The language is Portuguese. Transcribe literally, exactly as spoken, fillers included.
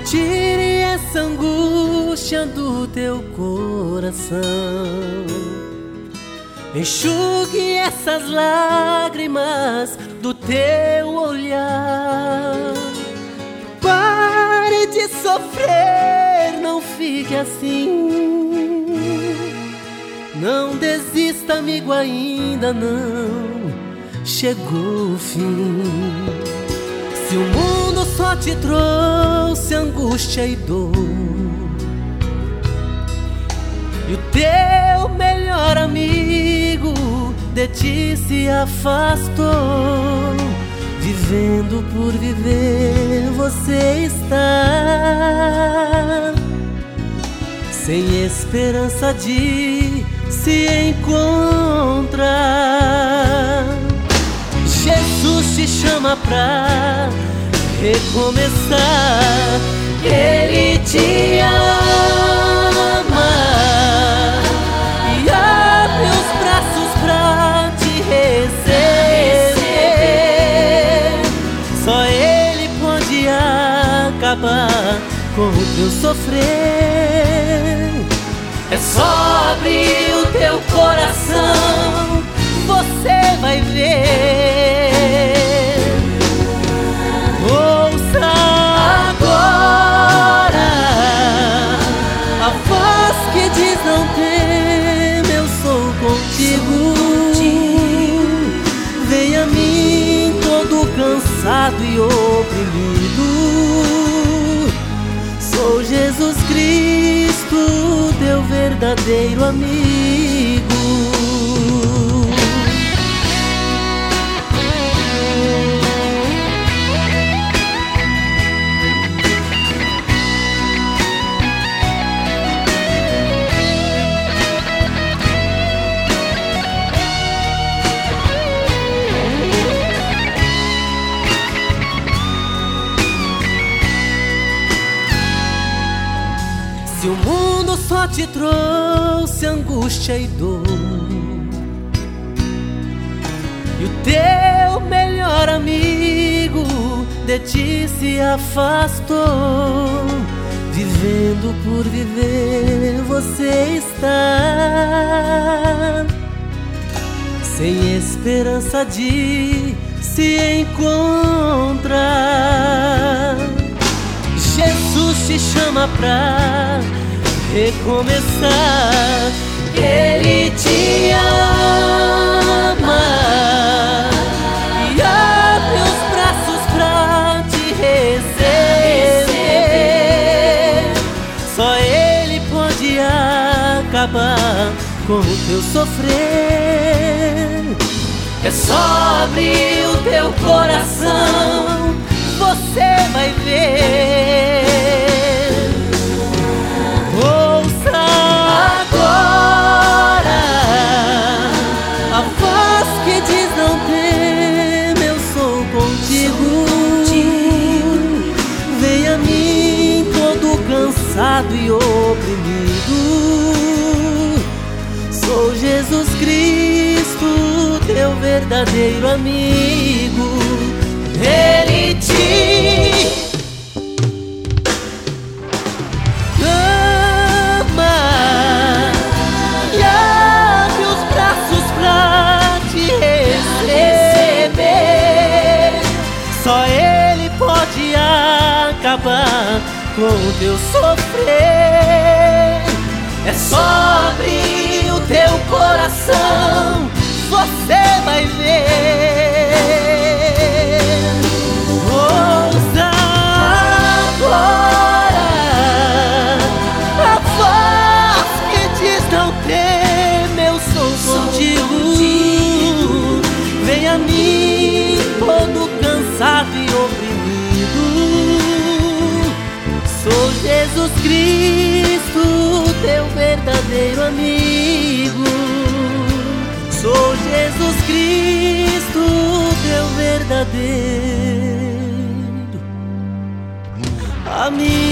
Tire essa angústia do teu coração, enxugue essas lágrimas do teu olhar. Pare de sofrer, não fique assim. Não desista, amigo, ainda não chegou o fim. Se o mundo só te trouxe angústia e dor, e o teu melhor amigo de ti se afastou, vivendo por viver você está, sem esperança de se encontrar. Jesus te chama pra recomeçar. Ele te ama e abre os braços pra te receber. Só Ele pode acabar com o teu sofrer. É só abrir o teu coração, você vai ver. Ouça agora a voz que diz: não teme, eu sou contigo. Vem a mim todo cansado e oprimido. Sou Jesus Cristo, teu verdadeiro amigo. Se o mundo só te trouxe angústia e dor, e o teu melhor amigo de ti se afastou, vivendo por viver você está, sem esperança de se encontrar. Jesus te chama pra recomeçar. Ele te ama e abre os braços pra te receber. Só Ele pode acabar com o teu sofrer. É só abrir o teu coração, você vai ver. Ouça agora a voz que diz: não teme, eu sou contigo. Vem a mim todo cansado e oprimido. Sou Jesus Cristo, teu verdadeiro amigo. Ele te ama e abre os braços pra te receber. Só Ele pode acabar com o teu sofrer. É só abrir o teu coração, você vai ver. Ouça agora a voz que diz: não teme, eu sou contigo. Vem a mim todo cansado e oprimido. Sou Jesus Cristo, teu verdadeiro amigo. Sou Jesus Cristo, teu verdadeiro amigo.